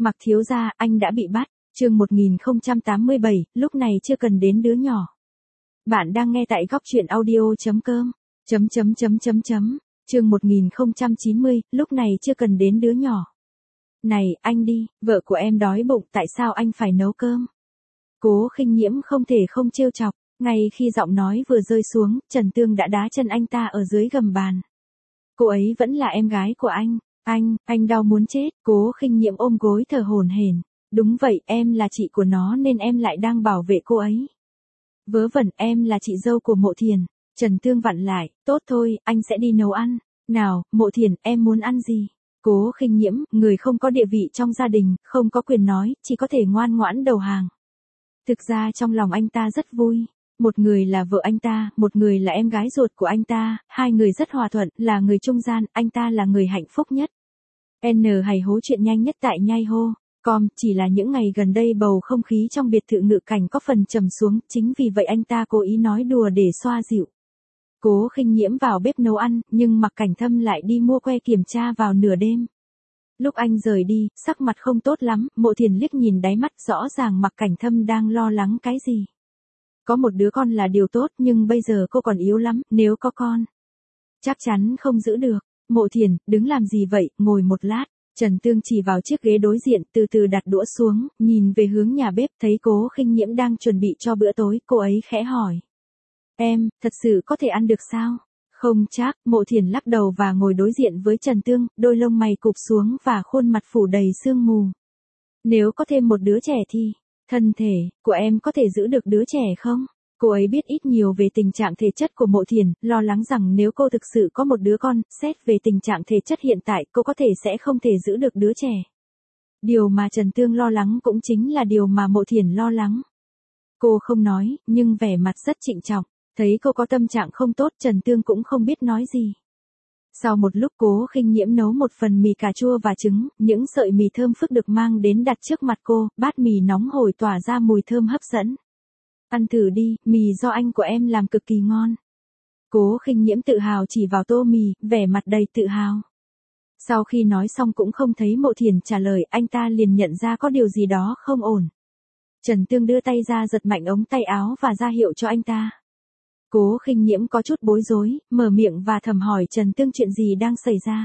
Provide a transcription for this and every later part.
Mặc thiếu gia, anh đã bị bắt. Chương 1087, lúc này chưa cần đến đứa nhỏ. Bạn đang nghe tại góc truyện audio.com. Chương 1090, lúc này chưa cần đến đứa nhỏ. Này, anh đi, vợ của em đói bụng, tại sao anh phải nấu cơm? Cố Khinh Nhiễm không thể không trêu chọc, ngay khi giọng nói vừa rơi xuống, Trần Tương đã đá chân anh ta ở dưới gầm bàn. Cô ấy vẫn là em gái của anh. Anh đau muốn chết. Cố Khinh Nhiễm ôm gối thở hổn hển. Đúng vậy, em là chị của nó nên em lại đang bảo vệ cô ấy. Vớ vẩn, em là chị dâu của Mộ Thiền. Trần Tương vặn lại, tốt thôi, anh sẽ đi nấu ăn. Nào, Mộ Thiền, em muốn ăn gì? Cố Khinh Nhiễm, người không có địa vị trong gia đình, không có quyền nói, chỉ có thể ngoan ngoãn đầu hàng. Thực ra trong lòng anh ta rất vui. Một người là vợ anh ta, một người là em gái ruột của anh ta, hai người rất hòa thuận, là người trung gian, anh ta là người hạnh phúc nhất. Hày hố chuyện nhanh nhất tại nhai hô. Chỉ là những ngày gần đây bầu không khí trong biệt thự Ngự Cảnh có phần trầm xuống, chính vì vậy anh ta cố ý nói đùa để xoa dịu. Cố Khinh Nhiễm vào bếp nấu ăn, nhưng Mặc Cảnh Thâm lại đi mua que kiểm tra vào nửa đêm. Lúc anh rời đi, sắc mặt không tốt lắm, Mộ Thiền liếc nhìn đáy mắt, rõ ràng Mặc Cảnh Thâm đang lo lắng cái gì. Có một đứa con là điều tốt, nhưng bây giờ cô còn yếu lắm, nếu có con, chắc chắn không giữ được. Mộ Thiền, đứng làm gì vậy, ngồi một lát. Trần Tương chỉ vào chiếc ghế đối diện, từ từ đặt đũa xuống, nhìn về hướng nhà bếp, thấy Cố Khinh Nhiễm đang chuẩn bị cho bữa tối, cô ấy khẽ hỏi. Em, thật sự có thể ăn được sao? Không chắc. Mộ Thiền lắc đầu và ngồi đối diện với Trần Tương, đôi lông mày cụp xuống và khuôn mặt phủ đầy sương mù. Nếu có thêm một đứa trẻ thì, thân thể của em có thể giữ được đứa trẻ không? Cô ấy biết ít nhiều về tình trạng thể chất của Mộ Thiền, lo lắng rằng nếu cô thực sự có một đứa con, xét về tình trạng thể chất hiện tại, cô có thể sẽ không thể giữ được đứa trẻ. Điều mà Trần Tương lo lắng cũng chính là điều mà Mộ Thiền lo lắng. Cô không nói, nhưng vẻ mặt rất trịnh trọng. Thấy cô có tâm trạng không tốt, Trần Tương cũng không biết nói gì. Sau một lúc Cố Khinh Nhiễm nấu một phần mì cà chua và trứng, những sợi mì thơm phức được mang đến đặt trước mặt cô, bát mì nóng hổi tỏa ra mùi thơm hấp dẫn. Ăn thử đi, mì do anh của em làm cực kỳ ngon. Cố Khinh Nhiễm tự hào chỉ vào tô mì, vẻ mặt đầy tự hào. Sau khi nói xong cũng không thấy Mộ Thiền trả lời, anh ta liền nhận ra có điều gì đó không ổn. Trần Tương đưa tay ra giật mạnh ống tay áo và ra hiệu cho anh ta. Cố Khinh Nhiễm có chút bối rối, mở miệng và thầm hỏi Trần Tương chuyện gì đang xảy ra.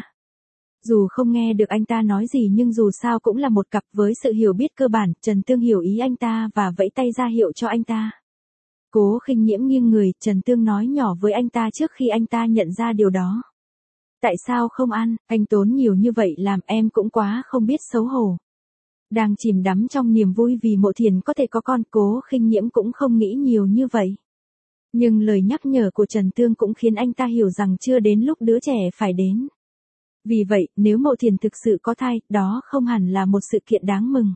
Dù không nghe được anh ta nói gì nhưng dù sao cũng là một cặp với sự hiểu biết cơ bản, Trần Tương hiểu ý anh ta và vẫy tay ra hiệu cho anh ta. Cố Khinh Nhiễm nghiêng người, Trần Tương nói nhỏ với anh ta trước khi anh ta nhận ra điều đó. Tại sao không ăn, anh tốn nhiều như vậy làm em cũng quá không biết xấu hổ. Đang chìm đắm trong niềm vui vì Mộ Thiền có thể có con, Cố Khinh Nhiễm cũng không nghĩ nhiều như vậy. Nhưng lời nhắc nhở của Trần Tương cũng khiến anh ta hiểu rằng chưa đến lúc đứa trẻ phải đến. Vì vậy, nếu Mộ Thiền thực sự có thai, đó không hẳn là một sự kiện đáng mừng.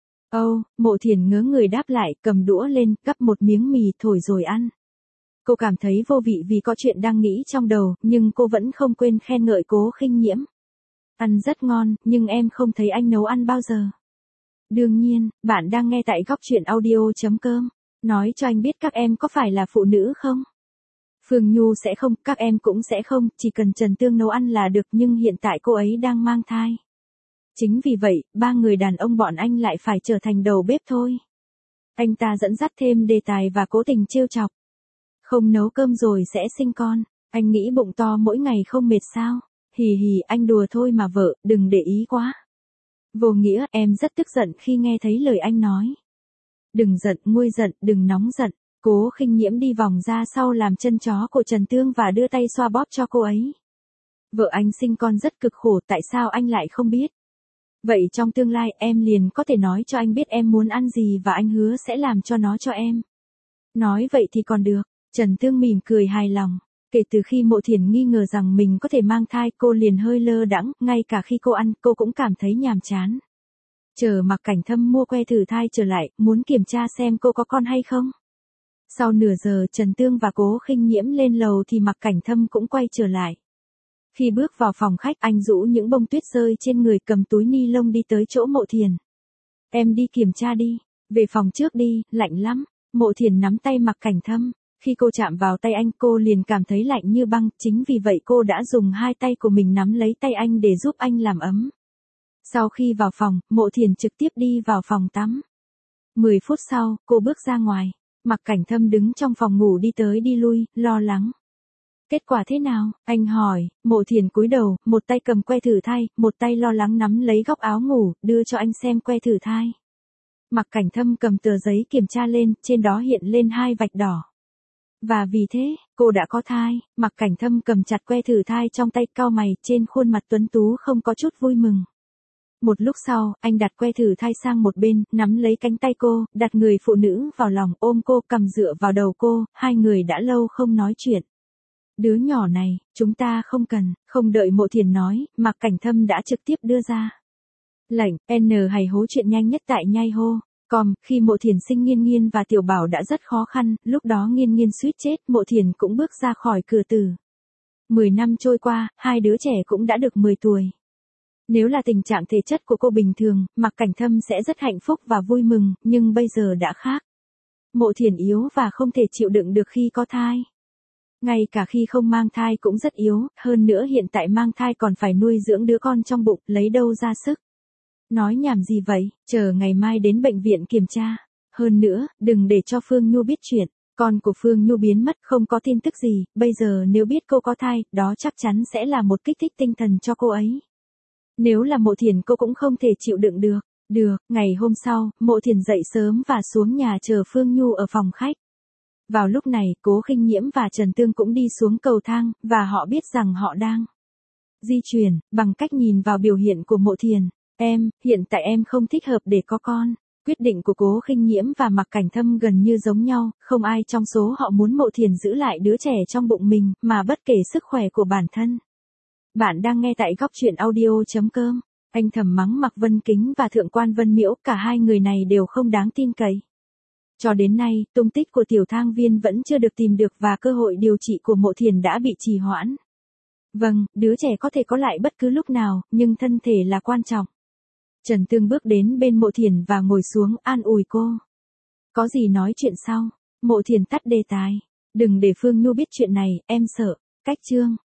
Mộ Thiền ngớ người đáp lại, cầm đũa lên, gắp một miếng mì thổi rồi ăn. Cô cảm thấy vô vị vì có chuyện đang nghĩ trong đầu, nhưng cô vẫn không quên khen ngợi Cố Khinh Nhiễm. Ăn rất ngon, nhưng em không thấy anh nấu ăn bao giờ. Đương nhiên, bạn đang nghe tại góc truyện audio.com. Nói cho anh biết các em có phải là phụ nữ không? Phương Nhu sẽ không, các em cũng sẽ không, chỉ cần Trần Tương nấu ăn là được, nhưng hiện tại cô ấy đang mang thai. Chính vì vậy, ba người đàn ông bọn anh lại phải trở thành đầu bếp thôi. Anh ta dẫn dắt thêm đề tài và cố tình trêu chọc. Không nấu cơm rồi sẽ sinh con, anh nghĩ bụng to mỗi ngày không mệt sao? Hì hì, anh đùa thôi mà vợ, đừng để ý quá. Vô nghĩa, em rất tức giận khi nghe thấy lời anh nói. Đừng giận, nguôi giận, đừng nóng giận. Cố Khinh Nhiễm đi vòng ra sau làm chân chó của Trần Tương và đưa tay xoa bóp cho cô ấy. Vợ anh sinh con rất cực khổ, tại sao anh lại không biết? Vậy trong tương lai em liền có thể nói cho anh biết em muốn ăn gì và anh hứa sẽ làm cho nó cho em. Nói vậy thì còn được. Trần Tương mỉm cười hài lòng. Kể từ khi Mộ Thiền nghi ngờ rằng mình có thể mang thai, cô liền hơi lơ đãng, ngay cả khi cô ăn, cô cũng cảm thấy nhàm chán. Chờ Mặc Cảnh Thâm mua que thử thai trở lại, muốn kiểm tra xem cô có con hay không. Sau nửa giờ Trần Tương và Cố Khinh Nhiễm lên lầu thì Mặc Cảnh Thâm cũng quay trở lại. Khi bước vào phòng khách, anh rũ những bông tuyết rơi trên người, cầm túi ni lông đi tới chỗ Mộ Thiền. Em đi kiểm tra đi, về phòng trước đi, lạnh lắm. Mộ Thiền nắm tay Mặc Cảnh Thâm. Khi cô chạm vào tay anh, cô liền cảm thấy lạnh như băng, chính vì vậy cô đã dùng hai tay của mình nắm lấy tay anh để giúp anh làm ấm. Sau khi vào phòng, Mộ Thiền trực tiếp đi vào phòng tắm. 10 phút sau, cô bước ra ngoài. Mạc Cảnh Thâm đứng trong phòng ngủ đi tới đi lui, lo lắng. Kết quả thế nào? Anh hỏi. Mộ Thiền cúi đầu, một tay cầm que thử thai, một tay lo lắng nắm lấy góc áo ngủ, đưa cho anh xem que thử thai. Mạc Cảnh Thâm cầm tờ giấy kiểm tra lên, trên đó hiện lên 2 vạch đỏ. Và vì thế, cô đã có thai. Mạc Cảnh Thâm cầm chặt que thử thai trong tay, cau mày, trên khuôn mặt tuấn tú không có chút vui mừng. Một lúc sau, anh đặt que thử thai sang một bên, nắm lấy cánh tay cô, đặt người phụ nữ vào lòng, ôm cô, cầm dựa vào đầu cô, hai người đã lâu không nói chuyện. Đứa nhỏ này, chúng ta không cần. Không đợi Mộ Thiền nói, Mạc Cảnh Thâm đã trực tiếp đưa ra lệnh. N hày hố chuyện nhanh nhất tại nhai hô. Khi Mộ Thiền sinh Nghiên Nghiên và Tiểu Bảo đã rất khó khăn, lúc đó Nghiên Nghiên suýt chết, Mộ Thiền cũng bước ra khỏi cửa tử. 10 năm trôi qua, hai đứa trẻ cũng đã được 10 tuổi. Nếu là tình trạng thể chất của cô bình thường, Mạc Cảnh Thâm sẽ rất hạnh phúc và vui mừng, nhưng bây giờ đã khác. Mộ Thiền yếu và không thể chịu đựng được khi có thai. Ngay cả khi không mang thai cũng rất yếu, hơn nữa hiện tại mang thai còn phải nuôi dưỡng đứa con trong bụng, lấy đâu ra sức. Nói nhảm gì vậy, chờ ngày mai đến bệnh viện kiểm tra. Hơn nữa, đừng để cho Phương Nhu biết chuyện. Con của Phương Nhu biến mất không có tin tức gì, bây giờ nếu biết cô có thai, đó chắc chắn sẽ là một kích thích tinh thần cho cô ấy. Nếu là Mộ Thiền cô cũng không thể chịu đựng được. Ngày hôm sau, Mộ Thiền dậy sớm và xuống nhà chờ Phương Nhu ở phòng khách. Vào lúc này, Cố Khinh Nhiễm và Trần Tương cũng đi xuống cầu thang, và họ biết rằng họ đang di chuyển, bằng cách nhìn vào biểu hiện của Mộ Thiền. Hiện tại em không thích hợp để có con. Quyết định của Cố Khinh Nhiễm và Mạc Cảnh Thâm gần như giống nhau, không ai trong số họ muốn Mộ Thiền giữ lại đứa trẻ trong bụng mình, mà bất kể sức khỏe của bản thân. Bạn đang nghe tại góc truyện audio.com. Anh thầm mắng Mạc Vân Kính và Thượng quan Vân Miễu, cả hai người này đều không đáng tin cậy. Cho đến nay, tung tích của Tiểu Thang Viên vẫn chưa được tìm được và cơ hội điều trị của Mộ Thiền đã bị trì hoãn. Vâng, đứa trẻ có thể có lại bất cứ lúc nào, nhưng thân thể là quan trọng. Trần Tương bước đến bên Mộ Thiền và ngồi xuống, an ủi cô. Có gì nói chuyện sau. Mộ Thiền tắt đề tài. Đừng để Phương Nhu biết chuyện này, em sợ. Cách chương.